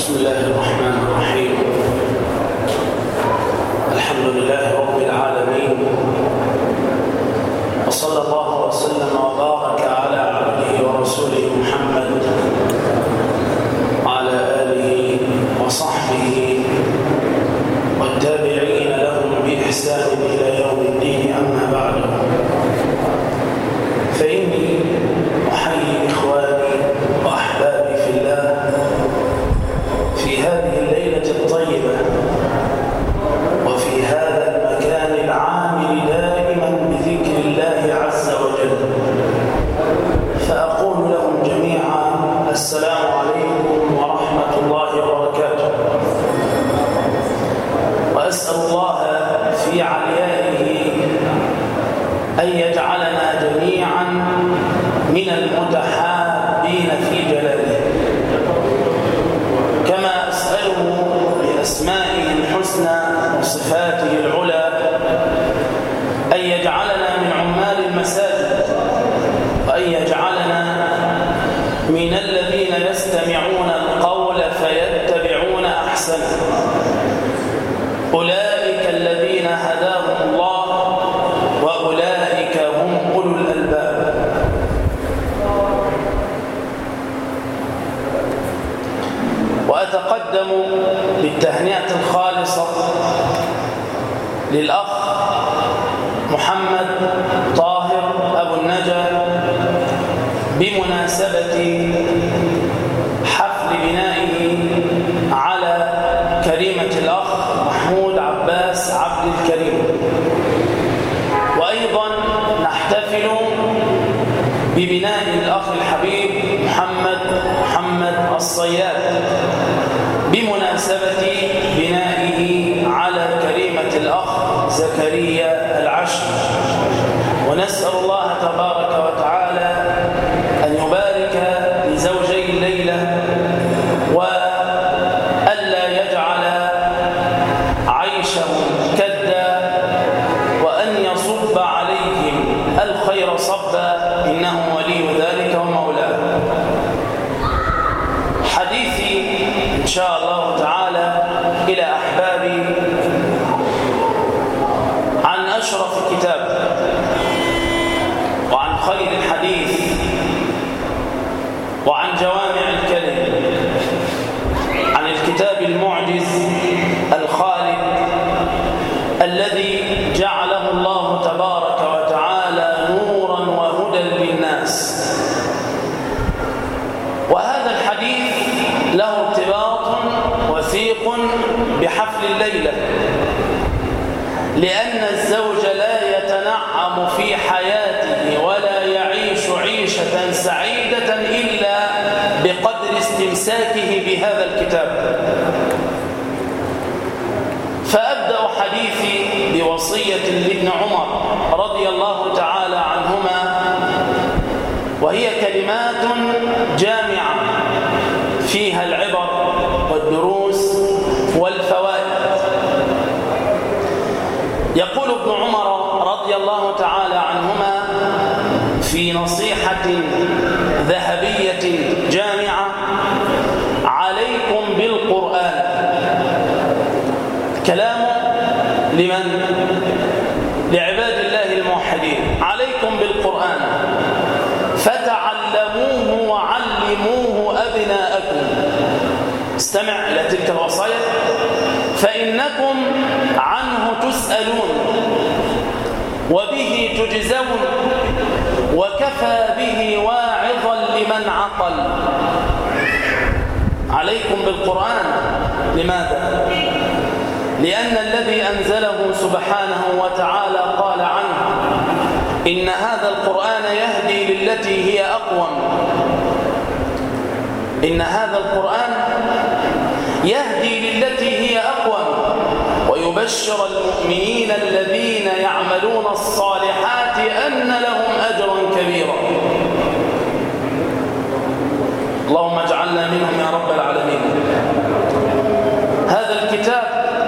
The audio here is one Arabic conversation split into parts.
بسم الله الرحمن الرحيم. الحمد لله رب العالمين، وصلى الله وسلم وبارك على عبده ورسوله محمد وعلى آله وصحبه والتابعين لهم بإحسان إلى يوم الدين. أما بعد، فإني أحيي إخواني وأحبابي في الله في هذه الليلة الطيبة وفي هذا المكان العامر دائما بذكر الله عز وجل، فأقول لهم جميعا السلام عليكم ورحمة الله وبركاته، وأسأل الله في عليائه أن يجعلنا جميعا من المتحابين في جلاله، كما أسأله بأسمائه الحسنى وصفاته العلى أن يجعلنا من عمال المساجد، وأن يجعلنا من الذين يستمعون القول فيتبعون أحسنه. أولئك الذين هداهم الله وأولئك هم أولو الألباب. وأتقدم بالتهنئة الخالصة للأخ محمد طاهر أبو النجا بمناسبة حفل بنائه على كريمة الأخ محمود عباس عبد الكريم. وأيضا نحتفل ببناء الأخ الحبيب محمد الصياد بمناسبة بنائه على كريمة الأخ زكريا العشر. ونسأل الله تبارك وتعالى أن يبارك لزوجي الليلة، وألا يجعل عيشهم كدا، وأن يصب عليهم الخير صبا، إنه ولي ذلك ومولاه. حديثي إن شاء الله تعالى إلى أحبابي عن أشرف كتاب وعن خير الحديث وعن جوامع الكلم، عن الكتاب المعجز الخالد الذي جعله الله تبارك وتعالى نورا وهدى للناس. وهذا الحديث له ارتباط وثيق بحفل الليلة، لأن الزوج لا يتنعم في حياته ولا يعيش عيشة سعيدة إلا بقدر استمساكه بهذا الكتاب. فأبدأ حديثي بوصية لابن عمر رضي الله تعالى عنهما، وهي كلمات جامعة فيها العبر والدروس والفوائد. يقول ابن عمر رضي الله تعالى عنهما في نصيحة ذهبية جامعة: عليكم بالقرآن. كلام لمن؟ لعباد الله الموحدين. عليكم بالقرآن فتعلموه وعلموه أبناءكم. استمع إلى تلك الوصايا: فإنكم عنه تسألون وبه تجزون وكفى به واعظا لمن عقل. عليكم بالقرآن. لماذا؟ لأن الذي أنزله سبحانه وتعالى قال عنه: إن هذا القرآن يهدي للتي هي أقوم. إن هذا القرآن يهدي للتي هي أقوم ويبشر المؤمنين الذين يعملون الصالحات أن لهم أجرا كبيرا. اللهم اجعلنا منهم يا رب العالمين. هذا الكتاب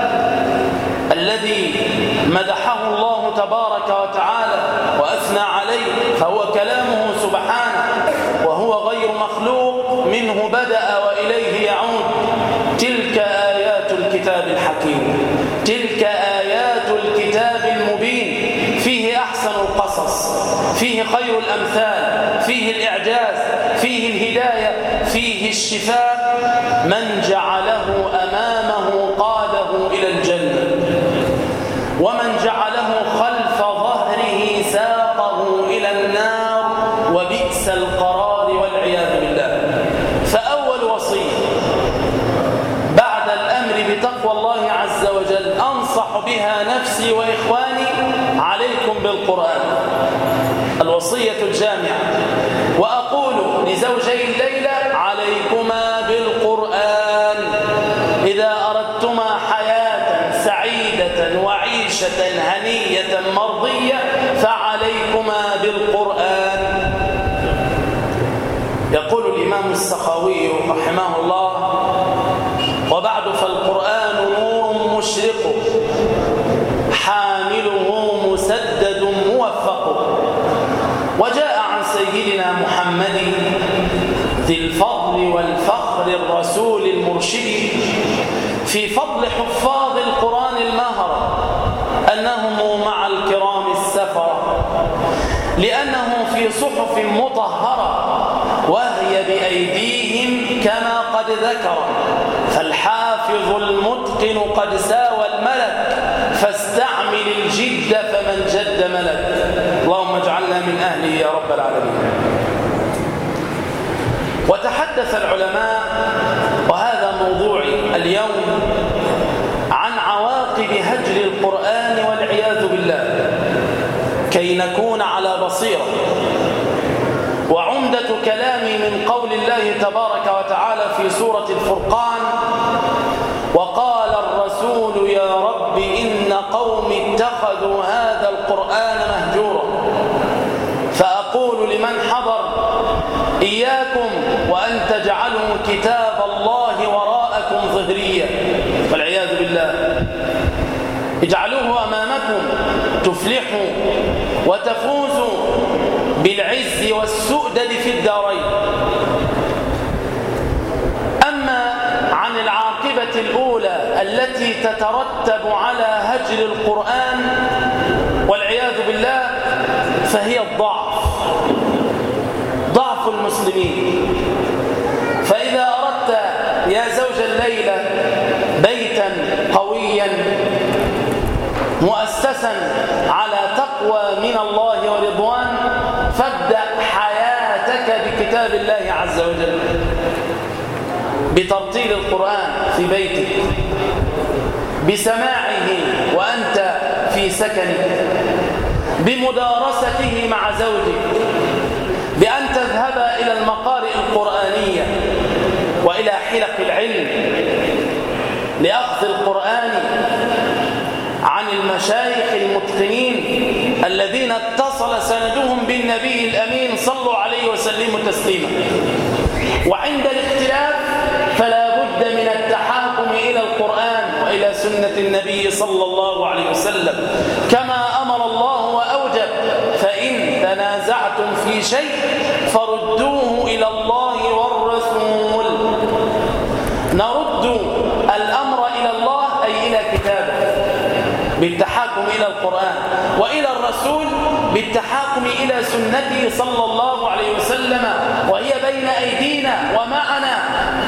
الذي مدحه الله تبارك وتعالى وأثنى عليه فهو كلامه سبحانه، وهو غير مخلوق، منه بدأ وإليه يعود. تلك آيات الكتاب الحكيم، تلك آيات الكتاب المبين، فيه أحسن القصص، فيه خير الأمثال، فيه الإعجاز، فيه الهداية، فيه الشفاء. من جعله أمامه قاده إلى الجنة، ومن جعله خلف ظهره ساقه إلى النار، وبئس القرار والعياذ بالله. فأول وصية بعد الأمر بتقوى الله عز وجل أنصح بها نفسي وإخواني: عليكم بالقرآن، الوصية الجامعة. وأقول لزوجي الليلة: عليكما بالقرآن. إذا أردتما حياة سعيدة وعيشة هنية مرضية فعليكما بالقرآن. يقول الإمام السخاوي رحمه الله: وبعد فالقرآن نور مشرق حامله مسدد موفق. وجاء عن سيدنا محمد ذي الفضل والفخر الرسول المرشد في فضل حفاظ القرآن المهر أنهم مع الكرام السفر، لأنه في صحف مطهرة وهي بأيديهم كما قد ذكر. فالحافظ المتقن قد ساوى الملك، فاستعمل الجد فمن جد ملك. اللهم اجعلنا من أهله يا رب العالمين. وتحدث العلماء، وهذا موضوعي اليوم، عن عواقب هجر القرآن والعياذ بالله كي نكون على بصيرة. وعمدة كلامي من قول الله تبارك وتعالى في سورة الفرقان: وقال الرسول يا رب إن قوم اتخذوا هذا القرآن مهجورا. فأقول لمن حضر: إياكم وأن تجعلوا كتاب الله وراءكم ظهريا والعياذ بالله. اجعلوه أمامكم تفلحوا وتفوزوا بالعز والسؤدد في الدارين. أما عن العاقبة الأولى التي تترتب على هجر القرآن والعياذ بالله فهي ضعف المسلمين. فإذا أردت يا زوج الليلة بيتا قويا مؤسسا على تقوى من الله ورضوان، فابدأ حياتك بكتاب الله عز وجل، بترتيل القرآن في بيتك، بسماعه وأنت في سكنك، بمدارسته مع زوجك، بأن تذهب إلى المقارئ القرآنية وإلى حلق العلم لأخذ القرآن عن المشايخ المتقنين الذين اتصل سندهم بالنبي الأمين صلوا عليه وسلموا تسليما. وعند الاختلاف فلا بد من التحاكم إلى القرآن وإلى سنة النبي صلى الله عليه وسلم كما أمر الله وأوجب: فإن تنازعتم في شيء فردوه إلى الله والرسول. نرد الأمر إلى الله أي إلى كتابه بالتحاكم إلى القرآن، وإلى الرسول بالتحاكم إلى سنته صلى الله عليه وسلم، وهي بين أيدينا ومعنا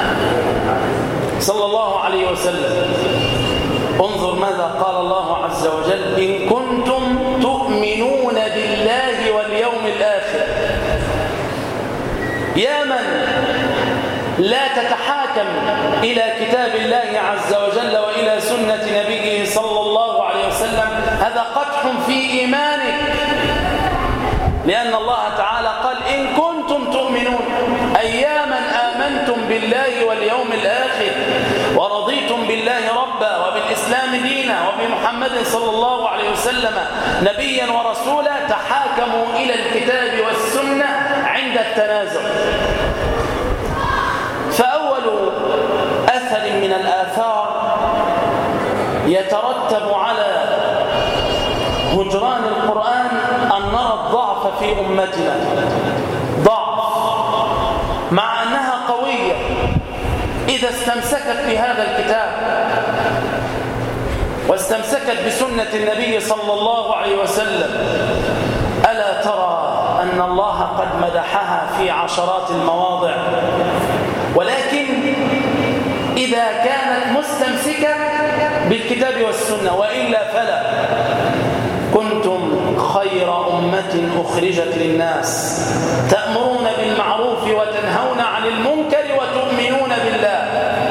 صلى الله عليه وسلم. انظر ماذا قال الله عز وجل: إن كنتم تؤمنون بالله واليوم الآخر. يا من لا تتحاكم إلى كتاب الله عز وجل وإلى سنة نبيه صلى الله عليه وسلم، هذا قدح في إيمانك، لأن الله تعالى قال: إن كنتم تؤمنون، أي يا من آمنتم بالله واليوم الآخر ورضيتم بالله ربا وبالإسلام دينا وبمحمد صلى الله عليه وسلم نبيا ورسولا، تحاكموا إلى الكتاب والسنة عند التنازع. فأول أثر من الآثار يترتب على هجران القرآن أن نرى الضعف في أمتنا، ضعف مع أنها قوية. إذا استمسكت بهذا الكتاب واستمسكت بسنة النبي صلى الله عليه وسلم، ألا ترى أن الله قد مدحها في عشرات المواضع؟ ولكن إذا كانت مستمسكة بالكتاب والسنة، وإلا فلا. كنتم خير أمة أخرجت للناس تأمرون بالمعروف وتنهون عن المنكر وتؤمنون بالله.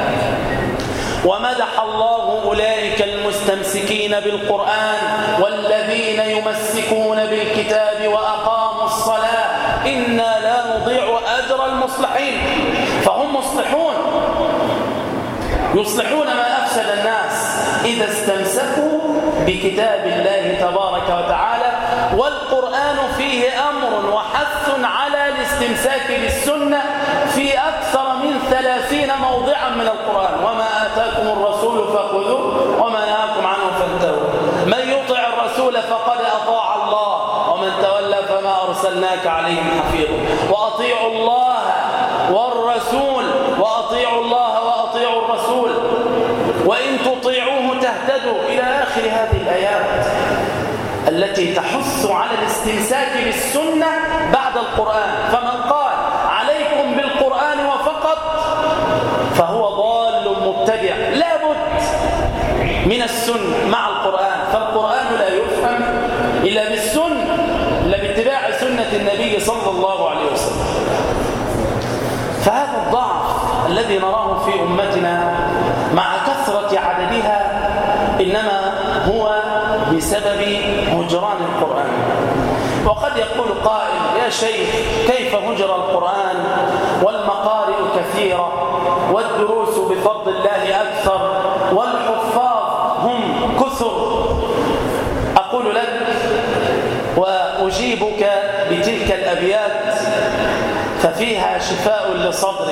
ومدح الله أولئك المستمسكين بالقرآن والذين يمسكون بالكتاب وأقاموا الصلاة إنا لا نضيع أجر المصلحين. فهم مصلحون، يصلحون ما أفسد الناس إذا استمسكوا بكتاب الله تبارك وتعالى. والقرآن فيه أمر وحث على الاستمساك بالسنة في أكثر من 30 موضعا من القرآن. وما آتاكم الرسول فخذوه وما نهاكم عنه فانتهوا. من يطع الرسول فقد أطاع الله ومن تولى فما أرسلناك عليهم حفيظا. وأطيعوا الله والرسول، وأطيعوا الله وأطيعوا الرسول وإن تطيعوه تهتدوا، إلى آخر هذه الآيات التي تحث على الاستمساك بالسنة بعد القرآن. فمن قال عليكم بالقرآن وفقط فهو ضال مبتدع، لا بد من السنة مع القرآن. فالقرآن لا يفهم إلا بالسنة، إلا باتباع سنة النبي صلى الله عليه وسلم. فهذا الضعف الذي نراه في أمتنا مع كثرة عددها إنما هو بسبب هجران القرآن. وقد يقول قائل: يا شيخ كيف هجر القرآن والمقارئ كثيرة والدروس بفضل الله أكثر والحفاظ هم كثر؟ أقول لك وأجيبك بتلك الأبيات ففيها شفاء لصدرك،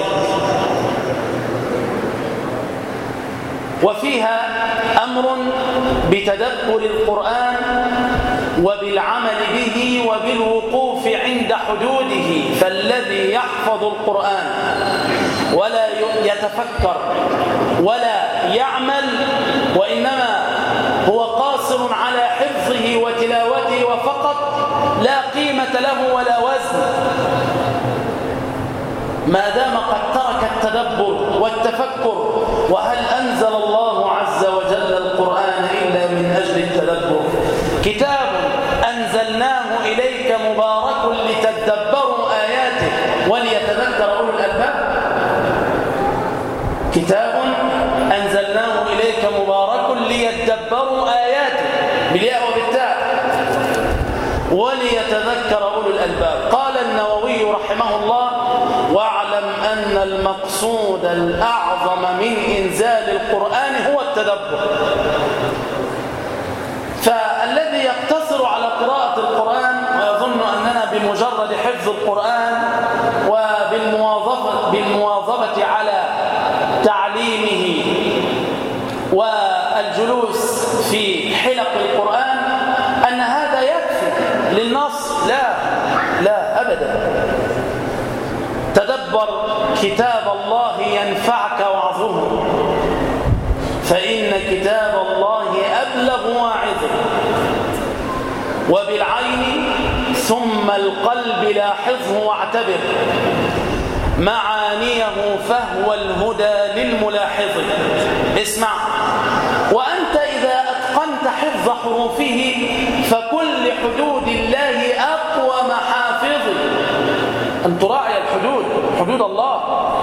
وفيها أمر بتدبر القرآن وبالعمل به وبالوقوف عند حدوده. فالذي يحفظ القرآن ولا يتفكر ولا يعمل وإنما هو قاصر على حفظه وتلاوته وفقط، لا قيمة له ولا وزن ما دام قد ترك التدبر والتفكر. وهل أنزل الله عز وجل القرآن إلا من أجل التدبر؟ كتاب أنزلناه إليك مبارك لتدبروا آياته وليتذكر أولو الألباب. كتاب أنزلناه إليك مبارك ليتدبروا آياته بالياء وبالتاء وليتذكر أولو الألباب. قال النووي رحمه الله: واعلم أن المقصود الأعظم من إنزال القرآن هو التدبر. فالذي يقتصر على قراءة القرآن ويظن أننا بمجرد حفظ القرآن وبالمواظبة على تعليمه والجلوس في حلق القرآن أن هذا يكفي للنصر، لا أبدا. تدبر كتاب الله ينفعك وعظه، فإن كتاب الله أبلغ واعظ. وبالعين ثم القلب لاحظه واعتبر، معانيه فهو الهدى للملاحظ. اسمع: وأنت إذا أتقنت حفظ حروفه فكل حدود الله أقوى محافظ. أن تراعي الحدود، حدود الله.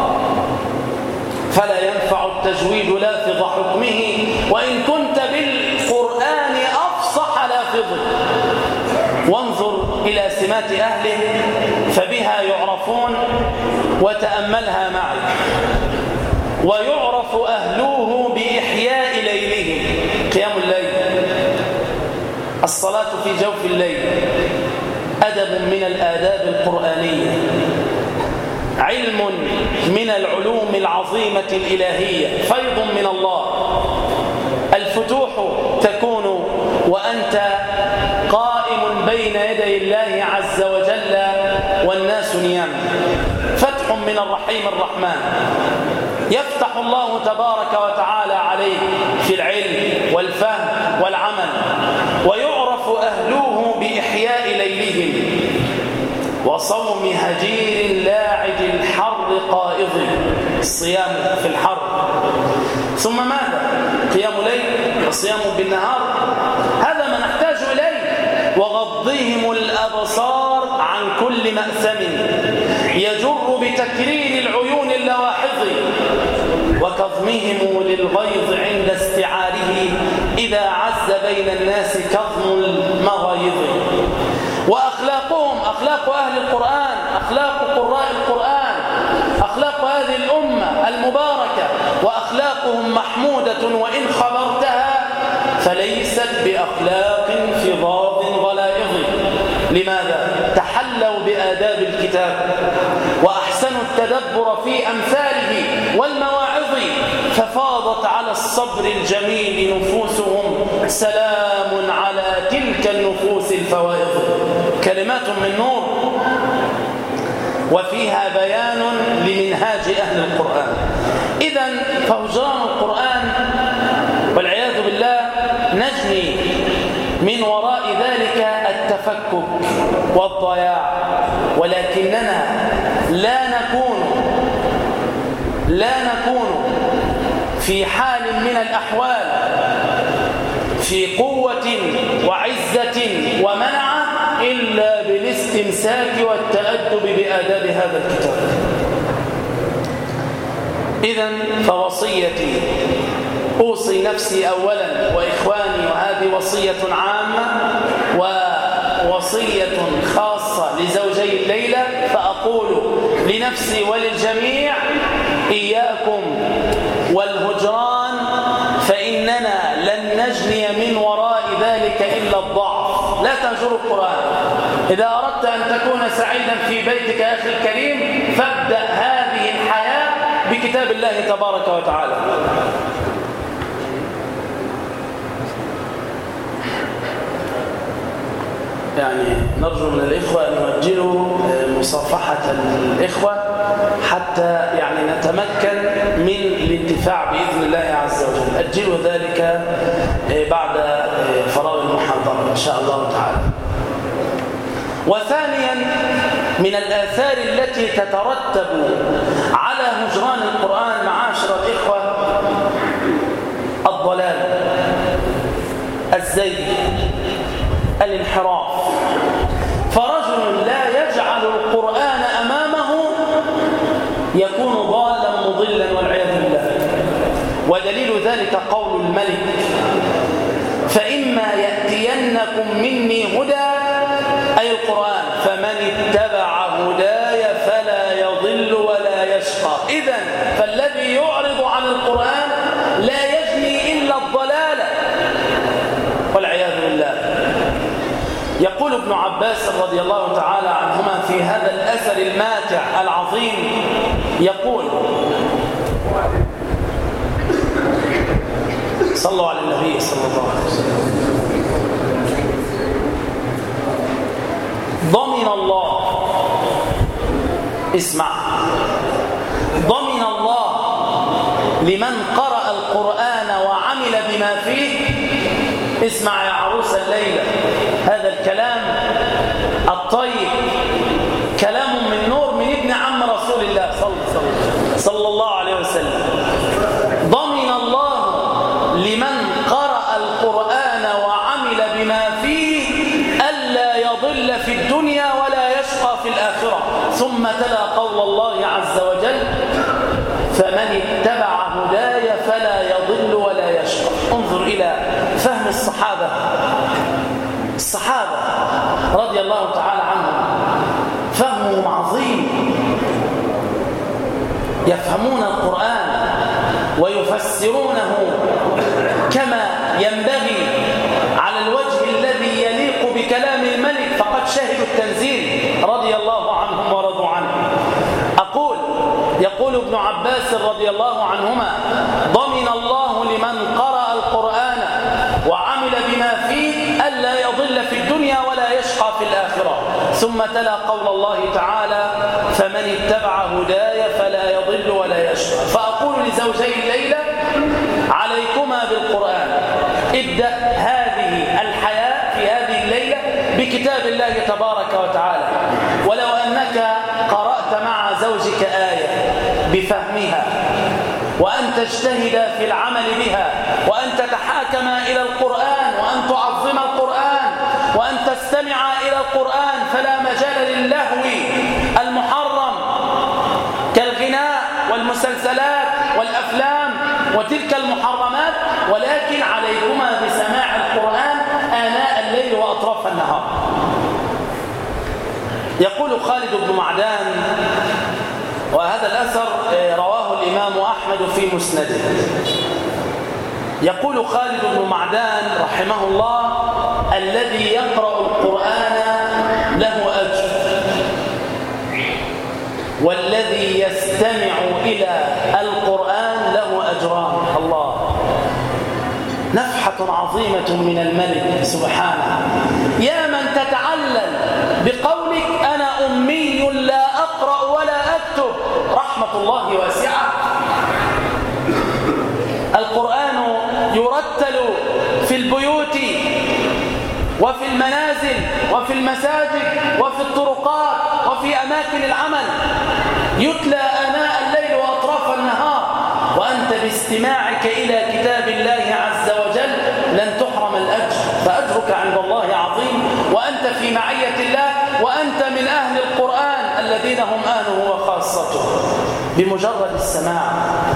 فلا ينفع التجويد لافظ حكمه وإن كنت بالقرآن أفصح لافظه. وانظر إلى سمات أهله فبها يعرفون، وتأملها معي. ويعرف أهلوه بإحياء ليلهم، قيام الليل، الصلاة في جوف الليل، أدب من الآداب القرآنية، علم من العلوم العظيمة الإلهية، فيض من الله. الفتوح تكون وأنت قائم بين يدي الله عز وجل والناس نيام. فتح من الرحيم الرحمن يفتح الله تبارك وتعالى عليه في العلم والفهم والعمل، ويعرف أهله بإحياء ليلهم وصوم هجير لاعج الحر قائض، الصيام في الحر. ثم ماذا؟ قيام ليل وصيام بالنهار، هذا ما نحتاج إليه. وغضهم الأبصار عن كل مأثم يجر بتكرير العيون اللواحظ، وكظمهم للغيظ عند استعاره إذا عز بين الناس كظم المغايظ. وأخلاقهم أخلاق أهل القرآن، أخلاق قراء القرآن، أخلاق هذه الأمة المباركة، وأخلاقهم محمودة وإن خبرتها فليست بأخلاق فظاظ غلائظ. لماذا؟ تحلوا بآداب الكتاب وأحسنوا التدبر في أمثاله والمواعظ، ففاضت على الصبر الجميل نفوسهم، سلام على تلك النفوس الفوائض. كلمات من نور وفيها بيان لمنهاج أهل القرآن. إذن فهجران القرآن والعياذ بالله نجني من وراء ذلك التفكك والضياع، ولكننا لا نكون في حال من الأحوال في قوة وعزة ومنعة إلا بالاستمساك والتأدب بآداب هذا الكتاب. إذن فوصيتي أوصي نفسي أولا وإخواني، وهذه وصية عامة ووصية خاصة لزوجي الليلة، فأقول لنفسي وللجميع: إياكم والهجران، فإننا لن نجني من وراء ذلك إلا الضعف. لا تهجروا القرآن. إذا أردت أن تكون سعيدا في بيتك يا أخي الكريم، فابدأ هذه الحياة بكتاب الله تبارك وتعالى. يعني نرجو من الإخوة أن يؤجلوا مصافحة الإخوة حتى يعني نتمكن من الانتفاع بإذن الله عز وجل. أجلوا ذلك بعد فراغ المحاضرة إن شاء الله تعالى. وثانيا من الآثار التي تترتب على هجران القرآن معاشر الإخوة الضلال، الزيغ، الانحراف. فرجل لا يجعل القرآن أمامه يكون ضالا مضلا والعياذ بالله. ودليل ذلك قول الملك: فإما يأتينكم مني هدى، أي القرآن، فمن اتبع هداي فلا يضل ولا يشقى. إذن فالذي يعرض عن القرآن لا يجني إلا الضلال والعياذ بالله. يقول ابن عباس رضي الله تعالى عنهما في هذا الأثر الماتع العظيم، يقول: صلوا على النبي صلى الله عليه وسلم: ضمن الله، اسمع، ضمن الله لمن قرأ القرآن وعمل بما فيه. اسمع يا عروس الليلة هذا الكلام الطيب، كلام من نور من ابن عم رسول الله صلى الله عليه وسلم. ضمن الله لمن قرأ القرآن وعمل بما فيه ألا يضل في الدنيا ولا يشقى في الآخرة. ثم تلا قول الله عز وجل: فمن اتبع هداي فلا يضل ولا يشقى. انظر إلى فهم الصحابة رضي الله تعالى عنهم، فهمهم عظيم، يفهمون القرآن ويفسرونه كما ينبغي على الوجه الذي يليق بكلام الملك، فقد شهدوا التنزيل رضي الله عنهم ورضوا عنه. يقول ابن عباس رضي الله عنهما: ضمن الله لمن قرأ القرآن وعمل بما فيه ألا يضل في الدنيا ولا يشقى في الآخرة. ثم تلا قول الله تعالى فمن اتبع هداي فلا يضل ولا يشقى. فأقول لزوجي الليلة عليكما بالقرآن، ابدأ هذه الحياة في هذه الليلة بكتاب الله تبارك وتعالى. ولو أنك قرأت مع زوجك آية بفهمها، وأن تجتهد في العمل بها، وأن تتحاكم إلى القرآن، وأن تعظم القرآن، وأن تستمع إلى القرآن، فلا مجال للهو المحرم كالغناء والمسلسلات والأفلام وتلك المحرمات، ولكن عليكما بسماع القرآن آناء الليل وأطراف النهار. يقول خالد بن معدان، وهذا الأثر رواه الإمام أحمد في مسنده، يقول خالد بن معدان رحمه الله: الذي يقرأ القرآن له أجر، والذي يستمع إلى القرآن له أجران. الله، نفحة عظيمة من الملك سبحانه. يا من تتعلل بقولك أنا أمي لا أقرأ ولا أكتب، رحمة الله واسعة. القرآن يرتل في البيوت وفي المنازل وفي المساجد وفي الطرقات وفي أماكن العمل، يتلى آناء الليل وأطراف النهار، وأنت باستماعك إلى كتاب الله عز وجل لن تحرم الأجر، فأجرك عند الله عظيم، وأنت في معية الله، وأنت من أهل القرآن الذين هم أهله وخاصته بمجرد السماع.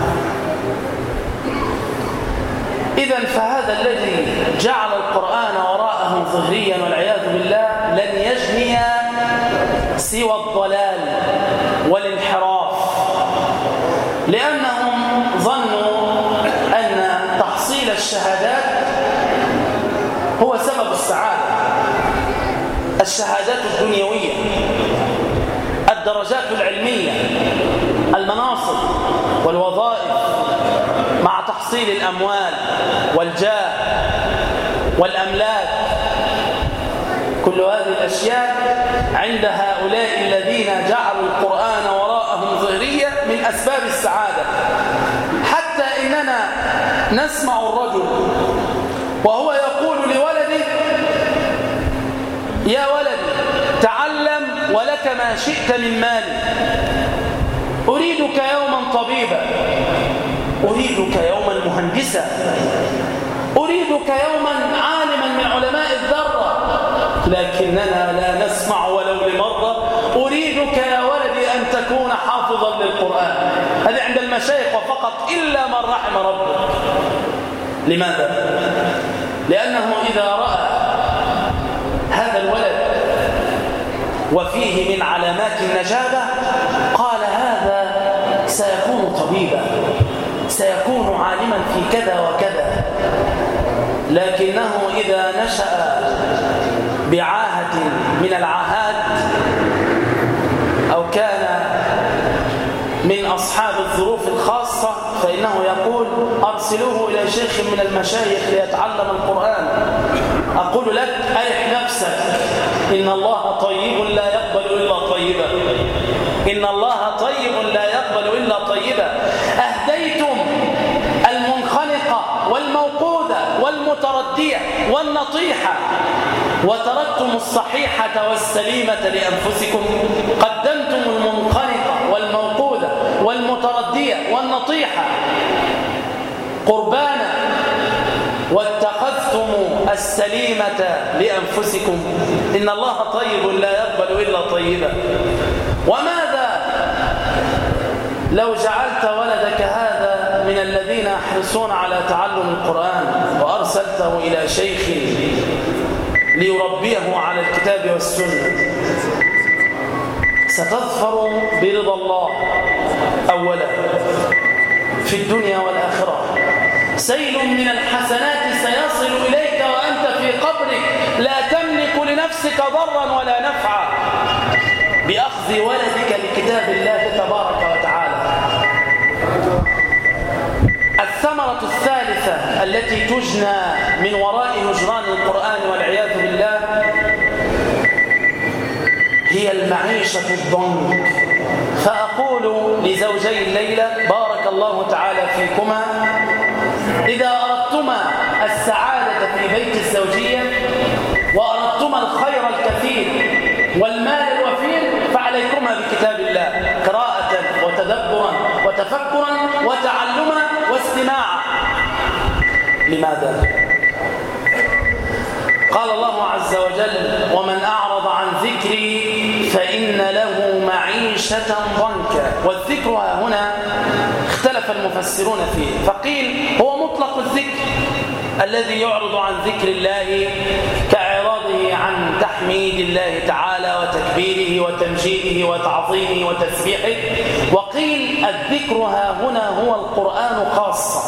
إذن فهذا الذي جعل القرآن وراءهم ظهريا والعياذ بالله لن يجني سوى الضلال والانحراف، لأنهم ظنوا أن تحصيل الشهادات هو سبب السعادة. الشهادات الدنيوية، الدرجات العلمية، المناصب والوظائف، مع تحصيل الأموال والجاه والأملاك، كل هذه الأشياء عند هؤلاء الذين جعلوا القرآن وراءهم ظهرية من أسباب السعادة. حتى إننا نسمع الرجل وهو يقول لولده: يا ولدي تعلم ولك ما شئت من مال، أريدك يوما طبيبا، أريدك يوما مهندسا، أريدك يوما عالما من علماء الذرة، لكننا لا نسمع ولو لمرة أريدك يا ولدي أن تكون حافظا للقرآن. هذا عند المشايخ وفقط، إلا من رحم ربك. لماذا؟ لأنه إذا رأى هذا الولد وفيه من علامات النجابة قال: هذا سيكون طبيبا، سيكون عالما في كذا وكذا. لكنه إذا نشأ بعاهة من العاهات أو كان من أصحاب الظروف الخاصة فإنه يقول: أرسلوه إلى شيخ من المشايخ ليتعلم القرآن. أقول لك: أرح نفسك، إن الله طيب لا يقبل إلا طيبا، إن الله طيب لا يقبل إلا طيبا. أهديتم المنخنقة والموقوذة والمتردية والنطيحة وتركتم الصحيحة والسليمة لأنفسكم. قدمتم المنخنقة والموقوذة والمتردية والنطيحة قربانا، واتخذتم السليمة لأنفسكم. إن الله طيب لا يقبل إلا طيبا. وماذا لو جعلت ولدك هذا من الذين يحرصون على تعلم القرآن وأرسلته إلى شيخ ليربيه على الكتاب والسنة؟ ستظفر برضا الله أولا في الدنيا والآخرة. سيل من الحسنات سيصل إليك وأنت في قبرك لا تملك لنفسك ضرا ولا نفعا بأخذ ولدك لكتاب الله تبارك وتعالى. الثمرة الثالثة التي تجنى من وراء هجران القرآن والعياذ بالله المعيشة الضنك. فأقول لزوجي الليلة بارك الله تعالى فيكما، إذا أردتما السعادة في بيت الزوجية وأردتما الخير الكثير والمال الوفير فعليكما بكتاب الله قراءة وتدبرا وتفكرا وتعلما واستماعا. لماذا؟ قال الله عز وجل: ومن أعرض عن ذكري فإن له معيشة ضنكا. والذكر هنا اختلف المفسرون فيه، فقيل هو مطلق الذكر الذي يعرض عن ذكر الله كإعراضه عن تحميد الله تعالى وتكبيره وتمجيده وتعظيمه وتسبيحه. وقيل الذكر هنا هو القرآن خاصة،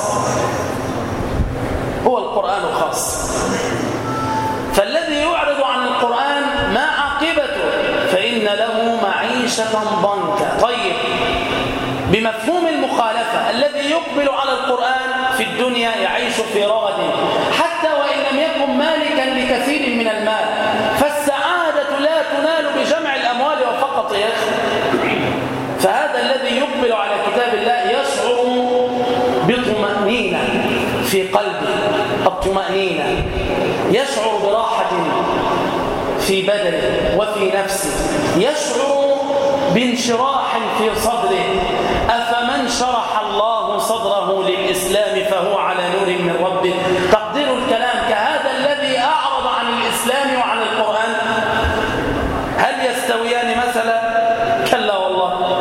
هو القرآن خاصة. فالذي يعرض عن القرآن ما عاقبته؟ فإن له معيشة ضنكا. طيب، بمفهوم المخالفة الذي يقبل على القرآن في الدنيا يعيش في رغد حتى وإن لم يكن مالكا لكثير من المال، فالسعادة لا تنال بجمع الأموال وفقط يا أخي. فهذا الذي يقبل على كتاب الله يشعر بطمأنينة في قلبه، الطمأنينة، يشعر براحة في بدنه وفي نفسه، يشعر بانشراح في صدره. أفمن شرح الله صدره للإسلام فهو على نور من ربه. تقدير الكلام كهذا الذي أعرض عن الإسلام وعن القرآن، هل يستويان مثلا؟ كلا والله.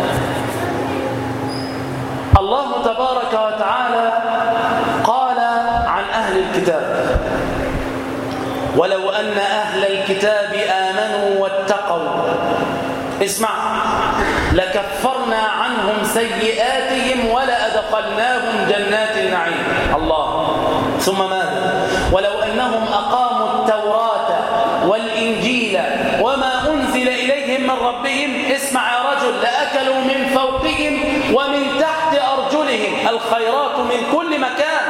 الله تبارك وتعالى قال عن أهل الكتاب: ولو أن أهل الكتاب آمنوا واتقوا، اسمع، لكفرنا عنهم سيئاتهم ولأدخلناهم جنات النعيم. الله. ثم ماذا؟ ولو أنهم أقاموا التوراة والإنجيل وما أنزل إليهم من ربهم، اسمع يا رجل، لأكلوا من فوقهم ومن تحت أرجلهم الخيرات من كل مكان.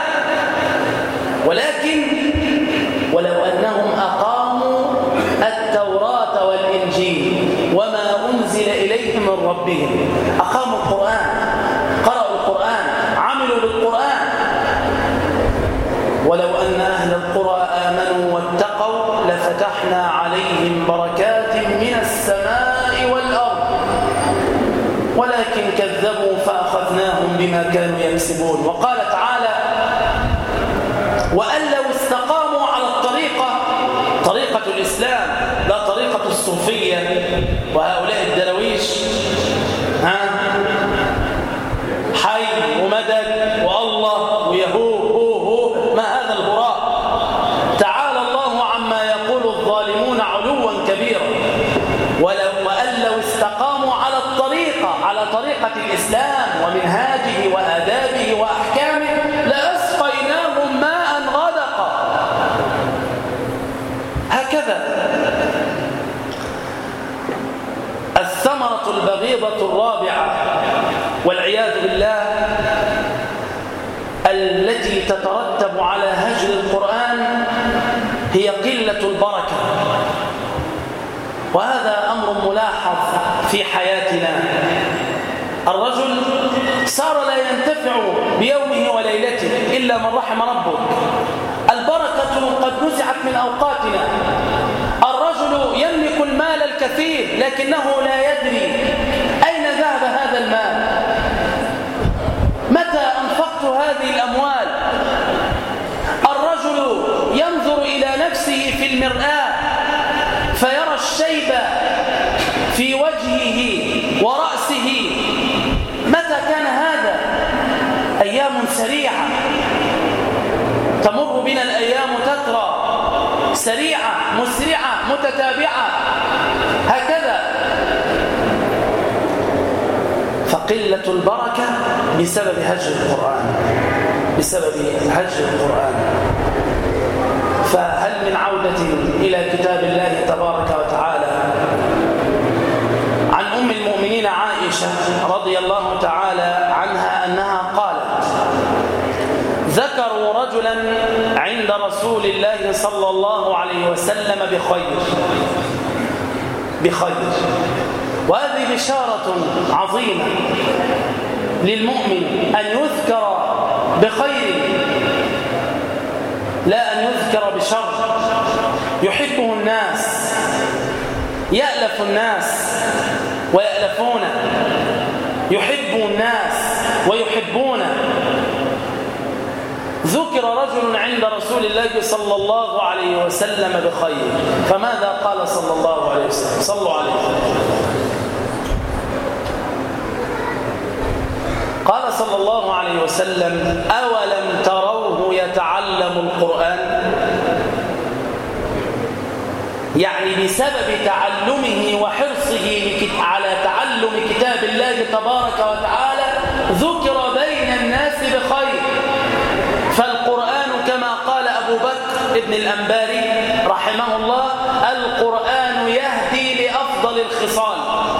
ولكن ولو أنهم أقاموا التوراة والإنجيل وما أنزل إليهم من ربهم، أقاموا القرآن، قرأوا القرآن، عملوا بالقرآن. ولو أن أهل القرى آمنوا واتقوا لفتحنا عليهم بركات من السماء والأرض ولكن كذبوا فأخذناهم بما كانوا يكسبون. وقال تعالى: وأن لو استقاموا على طريقة الإسلام لا طريقة الصوفية وهؤلاء الدرويش، حي ومدد والله ويهو، ما هذا الهراء؟ تعالى الله عما يقول الظالمون علوا كبيرا. وأن لو استقاموا على طريقة الإسلام ومنهاجه وآدابه وأحكامه لأسقيناهم ماء غدقا. هكذا. الثمرة البغيضة الرابعة والعياذ بالله التي تترتب على هجر القرآن هي قلة البركة. وهذا أمر ملاحظ في حياتنا. الرجل صار لا ينتفع بيومه وليلته إلا من رحم ربه. البركة قد نزعت من أوقاتنا. الرجل يملك المال الكثير لكنه لا يدري أين ذهب هذا المال، متى أنفقت هذه الأموال. الرجل ينظر إلى نفسه في المرآة فيرى الشيب في وجهه ورأسه. متى كان هذا؟ أيام سريعة تمر بنا الأيام تترى، سريعة مسرعة متتابعة، هكذا. فقلة البركة بسبب هجر القرآن، بسبب هجر القرآن. فهل من عودة إلى كتاب الله تبارك وتعالى؟ عن أم المؤمنين عائشة رضي الله تعالى عنها أنها قالت: ذكروا رجلا عند رسول الله صلى الله عليه وسلم بخير، بخير. وهذه بشارة عظيمة للمؤمن أن يذكر بخير لا أن يذكر بشر. يحبه الناس، يألف الناس ويألفونه، يحب الناس ويحبونه. ذكر رجل عند رسول الله صلى الله عليه وسلم بخير، فماذا قال صلى الله عليه وسلم؟ صلوا عليه. قال صلى الله عليه وسلم: أولم تروه يتعلم القرآن؟ يعني بسبب تعلمه وحرصه على تعلم كتاب الله تبارك وتعالى ذكر بين الناس بخير. فالقرآن كما قال أبو بكر ابن الأنباري رحمه الله: القرآن يهدي لأفضل الخصال.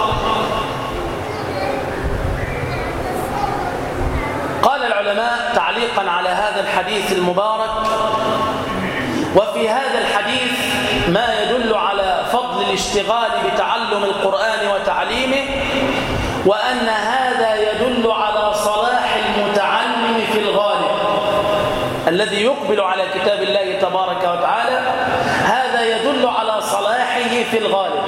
قال العلماء تعليقا على هذا الحديث المبارك: وفي هذا الحديث ما يدل على فضل الاشتغال بتعلم القرآن وتعليمه، وأن هذا يدل على صلاح المتعلم في الغالب الذي يقبل على كتاب الله تبارك وتعالى. هذا يدل على صلاحه في الغالب.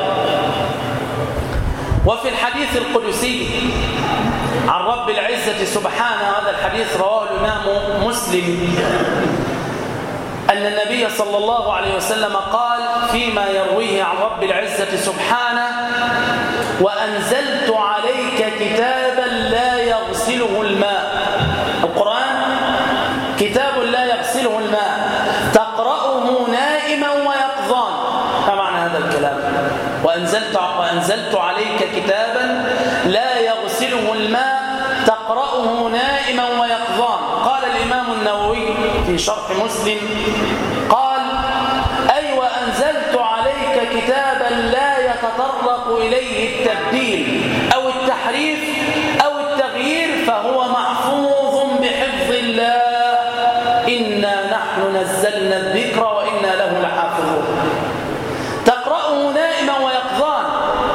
وفي الحديث القدسي عن رب العزة سبحانه، هذا الحديث رواه الإمام مسلم، أن النبي صلى الله عليه وسلم قال فيما يرويه عن رب العزة سبحانه: وأنزلت عليك كتابا لا يغسله الماء. القرآن كتاب لا يغسله الماء، تقرأه نائما ويقظان. ما معنى هذا الكلام؟ وأنزلت عليك كتابا لا يغسله الماء، تقرأه نائما ويقظان. قال الإمام النووي في شرح مسلم قال: أي وأنزلت عليك كتابا لا يتطرق إليه التبديل أو التحريف أو التغيير، فهو محفوظ بحفظ الله. إنا نحن نزلنا الذكر وإنا له لحافظون. تقرأه نائما ويقظان،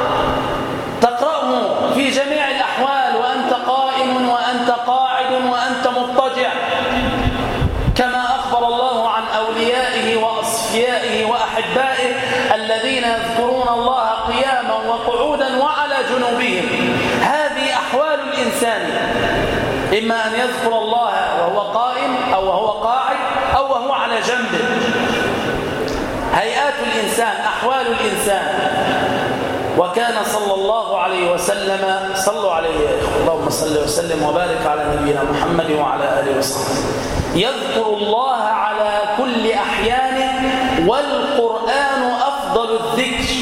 تقرأه في جميع الأحوال، وأنت قائم وأنت قاعد وأنت مضطجع، كما أخبر الله عن أوليائه وأصفيائه وأحبائه الذين يذكرون الله قياما وقعودا وعلى جنوبهم. هذه أحوال الإنسان، إما أن يذكر الله وهو قائم أو وهو قاعد أو وهو على جنبه. هيئات الإنسان، أحوال الإنسان. وكان صلى الله عليه وسلم، صلوا عليه يا إخوة، اللهم صل وسلم وبارك على نبينا محمد وعلى آله وصحبه، يذكر الله على كل أحيانه، والقرآن أفضل الذكر.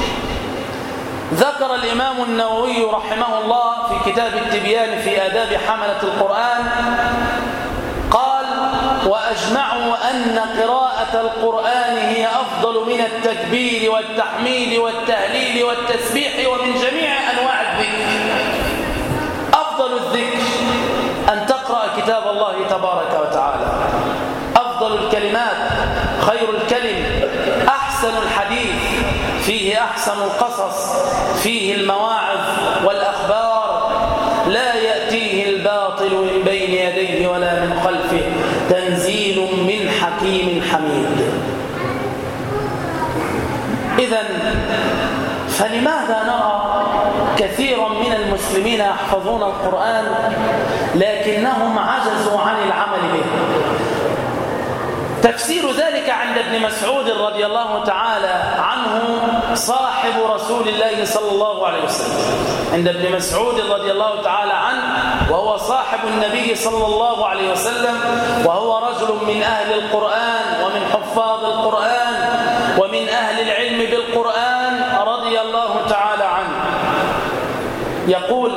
ذكر الإمام النووي رحمه الله في كتاب التبيان في آداب حملة القرآن، قال: وأجمعوا أن قراءة القرآن هي أفضل من التكبير والتحميد والتهليل والتسبيح ومن جميع أنواع الذكر. أفضل الذكر أن تقرأ كتاب الله تبارك وتعالى. أفضل الكلمات، خير الكلم، أحسن الحديث، فيه أحسن القصص، فيه المواعظ والأخبار، لا يأتيه الباطل من بين يديه ولا من خلفه، تنزيل من حكيم حميد. إذن فلماذا نرى كثيرا من المسلمين يحفظون القرآن لكنهم عجزوا عن العمل به؟ تفسير ذلك عند ابن مسعود رضي الله تعالى عنه صاحب رسول الله صلى الله عليه وسلم. عند ابن مسعود رضي الله تعالى عنه، وهو صاحب النبي صلى الله عليه وسلم، وهو رجل من أهل القرآن ومن حفاظ القرآن ومن أهل العلم بالقرآن رضي الله تعالى عنه، يقول: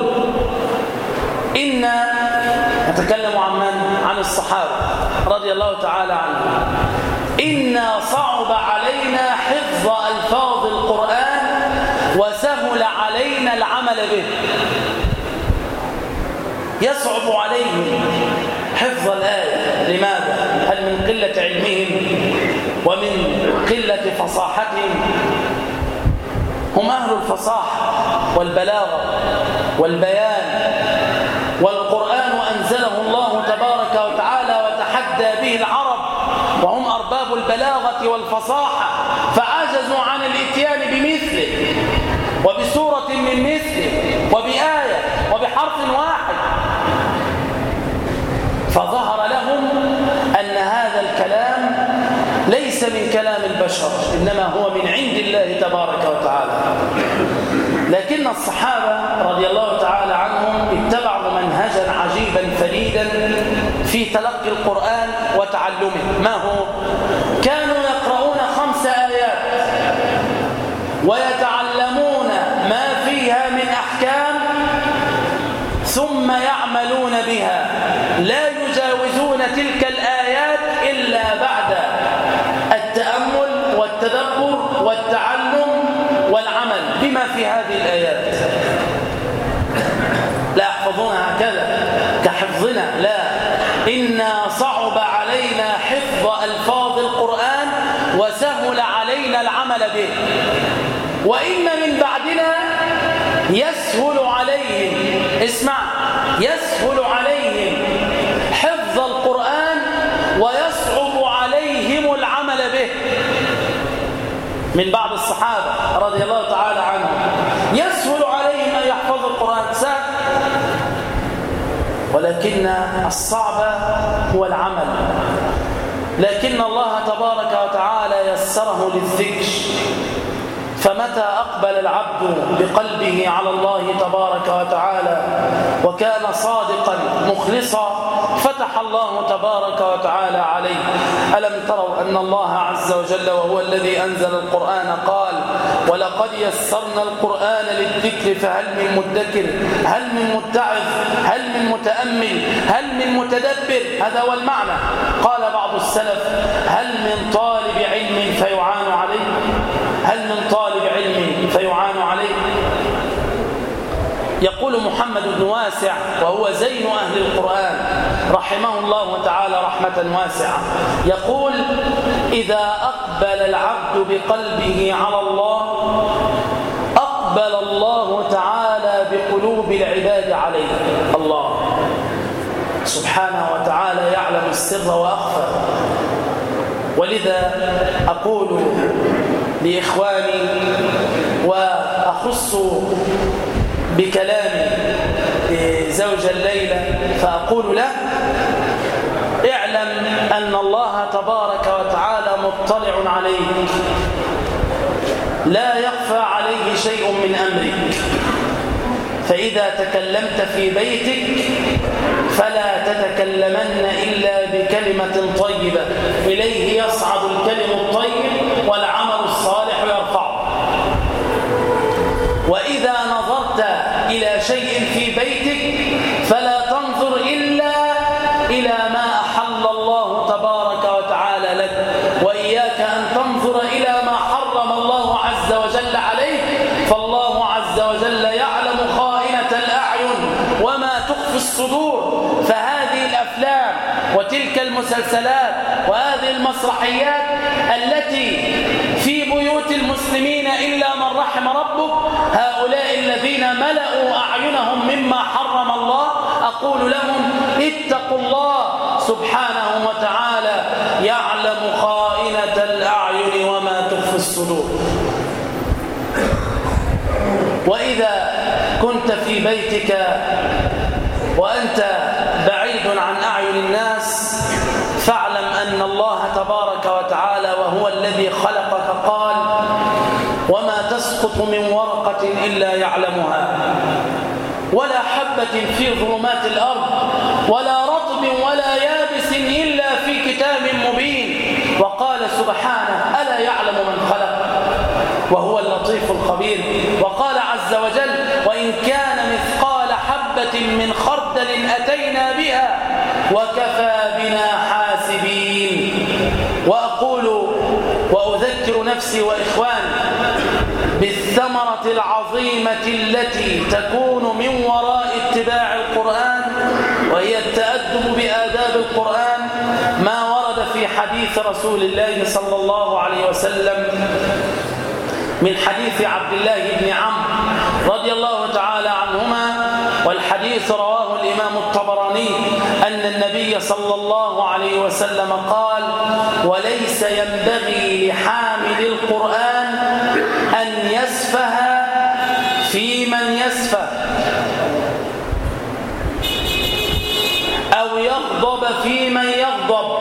نتكلم عن من؟ عن الصحابة رضي الله تعالى عنهم. إنا صعب علينا حفظ ألفاظ القرآن وسهل علينا العمل به. يصعب عليهم حفظ الآية. لماذا؟ هل من قلة علمهم ومن قلة فصاحتهم؟ هم أهل الفصاحة والبلاغة والبيان، والقرآن أنزله الله تبارك وتعالى وتحدى به العرب، وهم أرباب البلاغة والفصاحة، فعجزوا عن الإتيان بمثله وبسورة من مثله وبآية وبحرف واحد، فظهر لهم أن هذا الكلام ليس من كلام البشر، إنما هو من عند الله تبارك وتعالى. لكن الصحابة رضي الله تعالى عنهم اتبعوا منهجا عجيبا فريدا في تلقي القرآن وتعلمه. ما هو؟ كانوا يقرؤون 5 آيات ويتعلمون ما فيها من أحكام ثم يعملون بها، لا يجاوزون تلك الآيات إلا بعد التأمل والتدبر والتعلم والعمل بما في هذه الآيات. لا يحفظونها هكذا كحفظنا، لا، إنا صعب علينا حفظ ألفاظ القرآن وسهل علينا العمل به، وإن من بعدنا يسهل عليهم، اسمع، يسهل عليهم حفظ القرآن ويصعب عليهم العمل به. من بعض الصحابة رضي الله تعالى عنهم يسهل عليهم أن يحفظوا القرآن، سهل، ولكن الصعب هو العمل. لكن الله تبارك وتعالى يسره للذكر، فمتى أقبل العبد بقلبه على الله تبارك وتعالى وكان صادقا مخلصا فتح الله تبارك وتعالى عليه. ألم تروا أن الله عز وجل وهو الذي أنزل القرآن قال ولقد يسرنا القرآن للذكر فهل من مدكر، هل من متعظ، هل من متأمل، هل من متدبر؟ هذا هو المعنى. قال بعض السلف هل من طالب علم فيعان عليه، هل من طالب علم فيعان عليه. يقول محمد بن واسع وهو زين أهل القرآن رحمه الله تعالى رحمة واسعة، يقول إذا أقبل العبد بقلبه على الله أقبل الله تعالى بقلوب العباد عليه. الله سبحانه وتعالى يعلم السر وأخفى. ولذا أقول لإخواني وأخص بكلامي زوج الليلة فأقول له اعلم أن الله تبارك وتعالى مطلع عليك، لا يخفى عليه شيء من أمرك، فإذا تكلمت في بيتك فلا تتكلمن إلا بكلمة طيبة، إليه يصعد الكلم الطيب والعمل الصالح يرفعه. وإذا نظرت إلى شيء في بيتك فلا تنظر إلا إلى ما أحل الله تبارك وتعالى لك، وإياك أن تنظر إلى ما حرم الله عز وجل عليك، فالله عز وجل يعلم خائنة الأعين وما تخفي الصدور. فهذه الأفلام وتلك المسلسلات وهذه المسرحيات التي في بيوت المسلمين إلا من رحم ربك، هؤلاء الذين ملأوا أعينهم مما حرم الله، أقول لهم اتقوا الله سبحانه وتعالى يعلم خائنة الأعين وما تخفي الصدور. وإذا كنت في بيتك وأنت بعيد عن أعين الناس فاعلم أن الله تبارك وتعالى وهو الذي خلقك قال وما تسقط من ورقة إلا يعلمها ولا حبة في ظلمات الأرض ولا رطب ولا يابس إلا في كتاب مبين. وقال سبحانه ألا يعلم من خلق وهو اللطيف الخبير. وقال عز وجل وإن كان مثقال حبة من خردل أتينا بها وكفى بنا حاسبين. وأقول وأذكر نفسي وإخواني بالثمرة العظيمة التي تكون من وراء اتباع القرآن، وهي التأدب بآداب القرآن، ما ورد في حديث رسول الله صلى الله عليه وسلم من حديث عبد الله بن عمرو رضي الله تعالى عنهما، والحديث رواه الإمام الطبراني، أن النبي صلى الله عليه وسلم قال: وليس ينبغي لحامل القرآن أن يسفه في من يسفه أو يغضب في من يغضب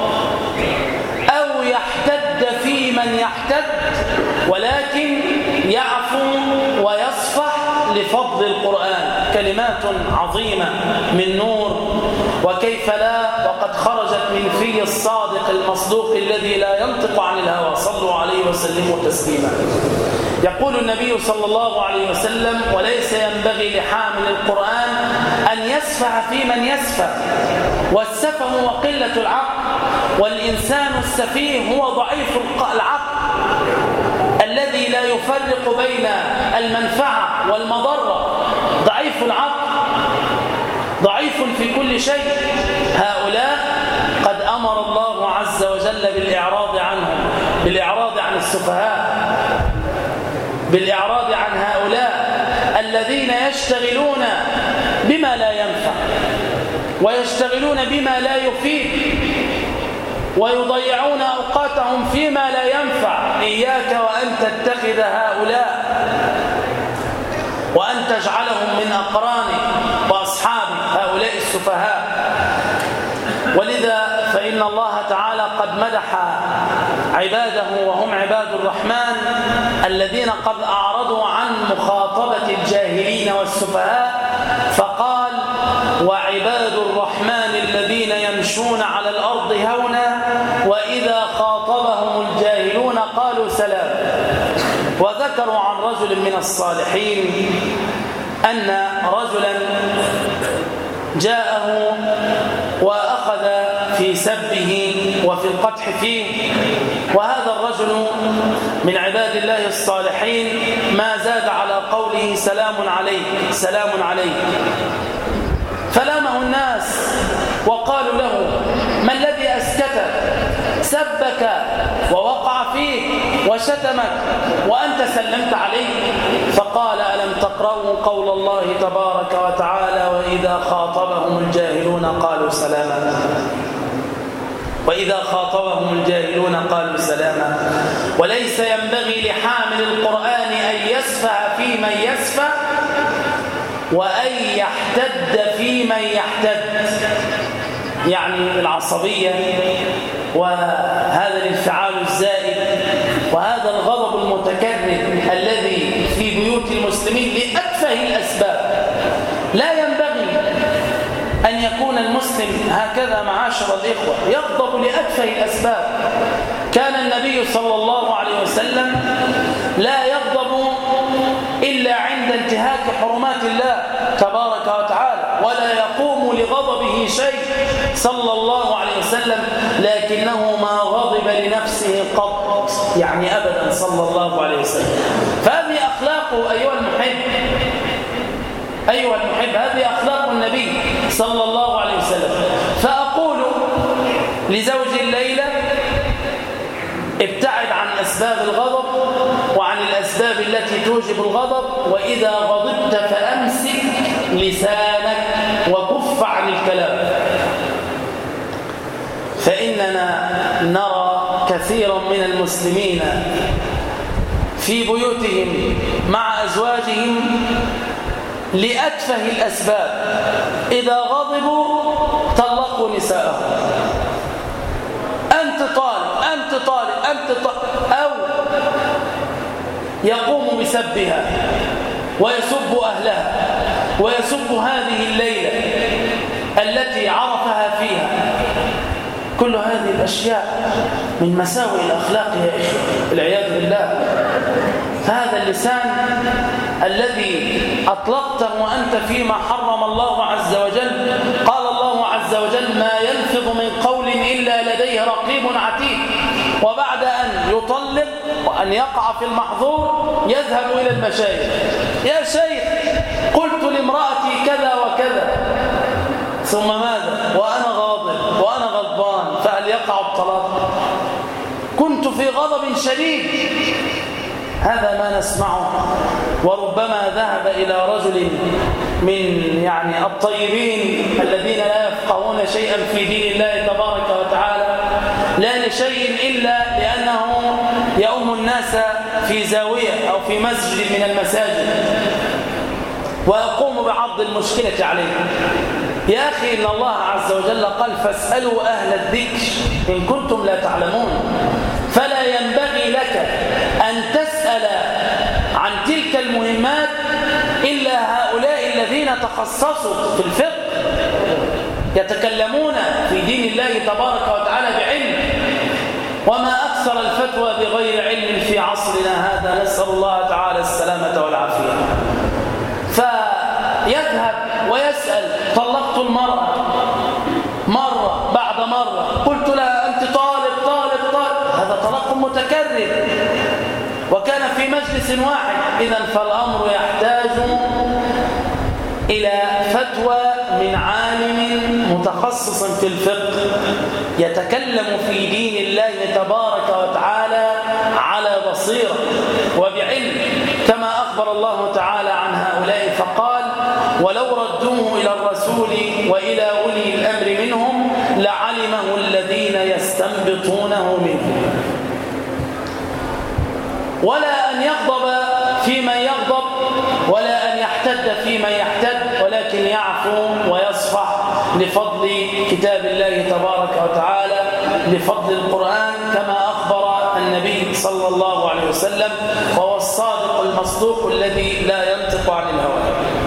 أو يحتد في من يحتد، ولكن يعفو ويصفح لفضل القرآن. كلمات عظيمة من نور، وكيف لا، وقد خرجت من في الصادق المصدوق الذي لا ينطق عن الهوى. صلوا عليه وسلموا تسليما. يقول النبي صلى الله عليه وسلم: وليس ينبغي لحامل القرآن أن يسفه في من يسفه. والسفه هو قلة العقل، والإنسان السفيه هو ضعيف العقل الذي لا يفرق بين المنفعة والمضرة، ضعيف العقل، ضعيف في كل شيء. هؤلاء قد أمر الله عز وجل بالإعراض عنهم، بالإعراض عن السفهاء، بالإعراض عن هؤلاء الذين يشتغلون بما لا ينفع ويشتغلون بما لا يفيد ويضيعون أوقاتهم فيما لا ينفع. إياك وأن تتخذ هؤلاء وأن تجعلهم من أقرانك وأصحابك، هؤلاء السفهاء. ولذا فإن الله تعالى قد مدح عباده وهم عباد الرحمن الذين قد أعرضوا عن مخاطبة الجاهلين والسفهاء، فقال: وعباد الرحمن الذين يمشون على الأرض هونا وإذا خاطبهم الجاهلون قالوا سلام. وذكروا عن رجل من الصالحين أن رجلا جاءه وأخذ في سبه وفي القدح فيه، وهذا الرجل من عباد الله الصالحين ما زاد على قوله سلام عليك سلام عليك. فلامه الناس وقالوا له: ما الذي أسكتك؟ سبك ووقع فيك وشتمك وأنت سلمت عليه. فقال: ألم تقرأوا قول الله تبارك وتعالى: وإذا خاطبهم الجاهلون قالوا سلاما. وإذا خاطبهم الجاهلون قالوا سلاما. وليس ينبغي لحامل القرآن أن يسفه في من يسفه وأن يحتد في من يحتد، يعني العصبية وهذا الانفعال الزائد وهذا الغضب المتكرر الذي في بيوت المسلمين لأتفه الأسباب. لا ينبغي أن يكون المسلم هكذا معاشر الإخوة، يغضب لأتفه الأسباب. كان النبي صلى الله عليه وسلم لا يغضب إلا عند انتهاك حرمات الله تبارك وتعالى، ولا يقوم لغضبه شيء صلى الله عليه وسلم، لكنه ما غضب لنفسه قط، يعني أبدا صلى الله عليه وسلم. فهذه أخلاقه أيها المحب، أيها المحب، هذه أخلاق النبي صلى الله عليه وسلم. فأقول لزوج الليلة: ابتعد عن أسباب الغضب وعن الأسباب التي توجب الغضب، وإذا غضبت فأمسك لسانك وكف عن الكلام. فإننا نرى كثيرا من المسلمين في بيوتهم مع أزواجهم لأتفه الأسباب إذا غضبوا طلقوا نساءهم. أنت طالب، أنت طالب، أنت طالب، أو يقوم بسبها ويسب أهلها ويسب هذه الليلة التي عرفها فيها. كل هذه الأشياء من مساوئ الأخلاق يا إخوة، العياذ بالله. هذا اللسان الذي أطلقته وأنت فيما حرم الله عز وجل. قال الله عز وجل: ما يلفظ من قول إلا لديه رقيب عتيد. وبعد أن يطلق وأن يقع في المحظور يذهب إلى المشايخ: يا شيخ قلت لامرأتي كذا وكذا، ثم ماذا؟ وأنا غاضب وأنا غضبان، فهل يقع الطلاق؟ كنت في غضب شديد هذا ما نسمعه. وربما ذهب إلى رجل من الطيبين الذين لا يفقهون شيئا في دين الله تبارك وتعالى، لا لشيء إلا لأنه يؤم الناس في زاوية أو في مسجد من المساجد ويقوم بعرض المشكلة عليه. يا أخي، إن الله عز وجل قال: فاسألوا أهل الذكر إن كنتم لا تعلمون. فلا ينبغي لك أن تسأل عن تلك المهمات إلا هؤلاء الذين تخصصوا في الفقه، يتكلمون في دين الله تبارك وتعالى بعلم. وما أكثر الفتوى بغير علم في عصرنا هذا، نسأل الله تعالى السلامة والعافية. فيذهب ويسأل: طلقت المرأة مرة بعد مرة، قلت لها أنت طالب طالب طالب. هذا طلاق متكرر وكان في مجلس واحد. إذن فالأمر يحتاج إلى فتوى من عالم متخصص في الفقه يتكلم في دين الله تبارك وتعالى على بصيرة وبعلم، كما أخبر الله تعالى عن هؤلاء فقال: ولو ردوه إلى الرسول وإلى أولي الأمر منهم لعلمه الذين يستنبطونه منهم. ولا أن يغضب فيمن يغضب ولا أن يحتد فيمن يحتد، ولكن يعفو ويصفح لفضل كتاب الله تبارك وتعالى، لفضل القرآن، كما أخبر النبي صلى الله عليه وسلم، وهو الصادق المصدوق الذي لا ينطق عن الهوى.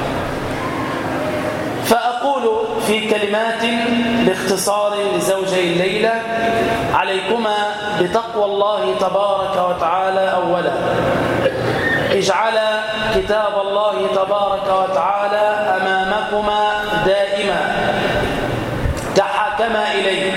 فأقول في كلمات باختصار لزوجي الليلة: عليكما بتقوى الله تبارك وتعالى أولا. اجعلا كتاب الله تبارك وتعالى أمامكما دائما، تحاكما إليه.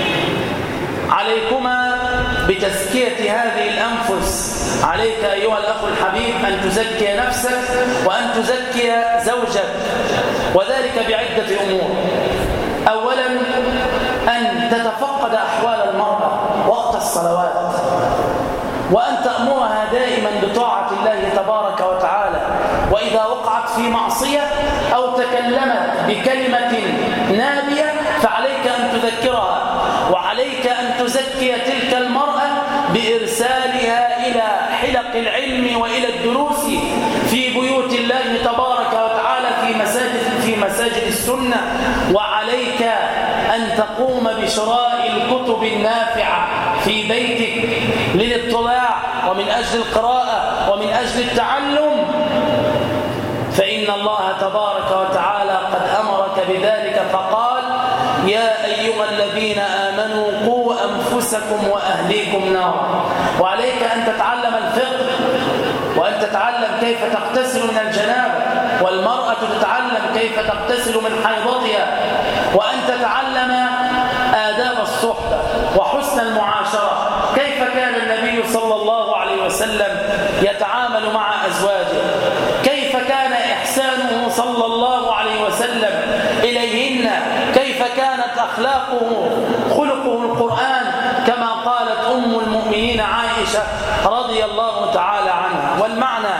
عليكما بتزكية هذه الأنفس. عليك أيها الأخ الحبيب أن تزكي نفسك وأن تزكي زوجك، وذلك بعدة أمور. أولا، أن تتفقد أحوال المرأة وقت الصلوات، وأن تأمرها دائما بطاعة الله تبارك وتعالى. وإذا وقعت في معصية أو تكلمت بكلمة نابية فعليك أن تذكرها، وعليك أن تزكي تلك المرأة بإرسالها إلى حلق العلم وإلى الدروس في بيوت الله تبارك وتعالى في مساجد السنة. وعليك أن تقوم بشراء الكتب النافعة في بيتك للاطلاع ومن أجل القراءة ومن أجل التعلم، فإن الله تبارك وتعالى قد أمرك بذلك فقال: يا أيها الذين آمنوا قوا أنفسكم وأهليكم نارا. وعليك أن تتعلم الفقه، وأن تتعلم كيف تغتسل من الجنابة، والمرأة تتعلم كيف تغتسل من حيضتها، وأن تتعلم آداب الصحبة وحسن المعاشرة. كيف كان النبي صلى الله عليه وسلم يتعامل مع أزواجه، كيف كان إحسانه صلى الله عليه وسلم إليهن، كيف كانت أخلاقه خلقه القرآن، كما قالت أم المؤمنين عائشة رضي الله تعالى عنها. والمعنى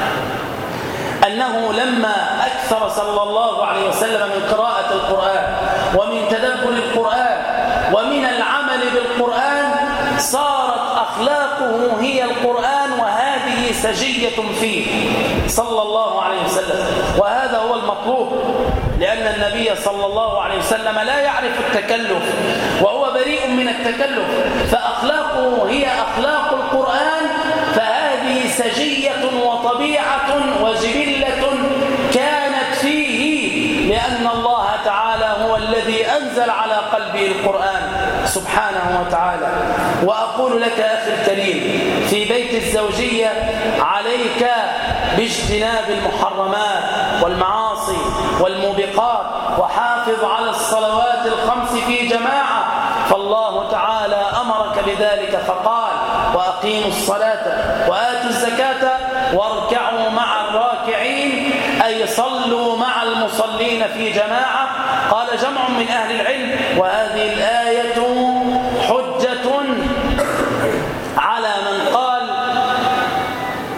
أنه لما أكثر صلى الله عليه وسلم من قراءة القرآن ومن تدبر القرآن ومن العمل بالقرآن، صارت أخلاقه هي القرآن، وهذه سجية فيه صلى الله عليه وسلم. وهذا هو المطلوب، لأن النبي صلى الله عليه وسلم لا يعرف التكلف، وهو بريء من التكلف، فأخلاقه هي أخلاق القرآن. فهذه سجية وطبيعة وجبلة كانت فيه، لأن الله تعالى هو الذي أنزل على قلبه القرآن سبحانه وتعالى. وأقول لك أخي الكريم، في بيت الزوجية عليك باجتناب المحرمات والمعاصي والموبقات، وحافظ على الصلوات الخمس في جماعة، فالله تعالى أمرك بذلك فقال: وأقيموا الصلاة وآتوا الزكاة واركعوا مع الراكعين، أي صلوا مع المصلين في جماعة. قال جمع من أهل العلم: وهذه الآية حجة على من قال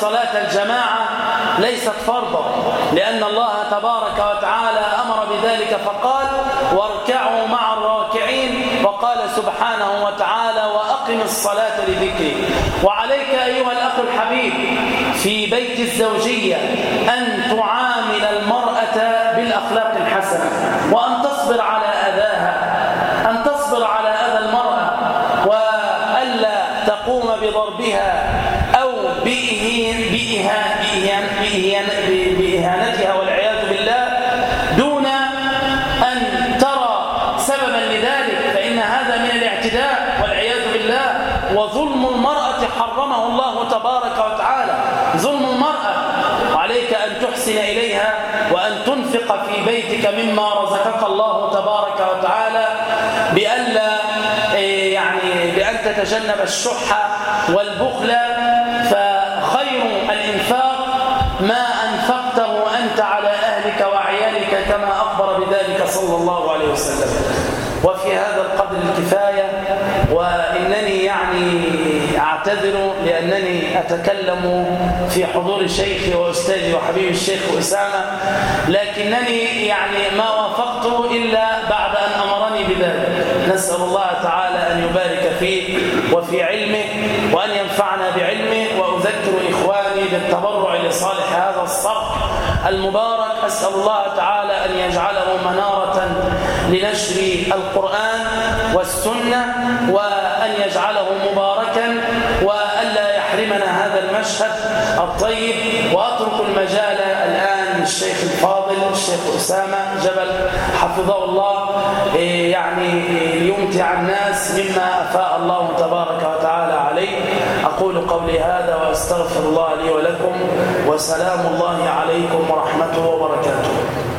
صلاة الجماعة ليست فرضا، لأن الله تبارك وتعالى أمر بذلك فقال واركعوا مع الراكعين، وقال سبحانه وتعالى وأقم الصلاة لذكري. وعليك أيها الأخ الحبيب في بيت الزوجية أن تعامل المرأة بالأخلاق الحسنة، وأن تصبر على أذاها، أن تصبر على أذى المرأة، وألا تقوم بضربها أو بإهانتها والعياذ بالله دون أن ترى سببا لذلك، فإن هذا من الاعتداء والعياذ بالله. وظلم المرأة حرمه الله تبارك وتعالى، ظلم المرأة. عليك أن تحسن إليها وأن تنفق في بيتك مما رزقك الله تبارك وتعالى، بأن تتجنب الشح والبخل، فخير الإنفاق ما أنفقته أنت على أهلك وعيالك كما أخبر بذلك صلى الله عليه وسلم. وفي هذا القدر الكفاية، وإنني أعتذر لأنني أتكلم في حضور شيخي وأستاذي وحبيبي الشيخ أسامة، لكنني ما وافقت إلا بعد أن أمرني بذلك. نسأل الله تعالى أن يبارك فيه وفي علمه وأن ينفعنا بعلمه. وأذكر إخواني بالتبرع لصالح هذا الصرح المبارك. أسأل الله تعالى أن يجعله منارة لنشر القرآن والسنة، وأن يجعله مباركا، وألا يحرمنا هذا المشهد الطيب. وأترك المجال الآن للشيخ الفاضل الشيخ أسامة جبل حفظه الله ليمتع الناس مما أفاء الله تبارك وتعالى عليه. أقول قولي هذا وأستغفر الله لي ولكم، وسلام الله عليكم ورحمته وبركاته.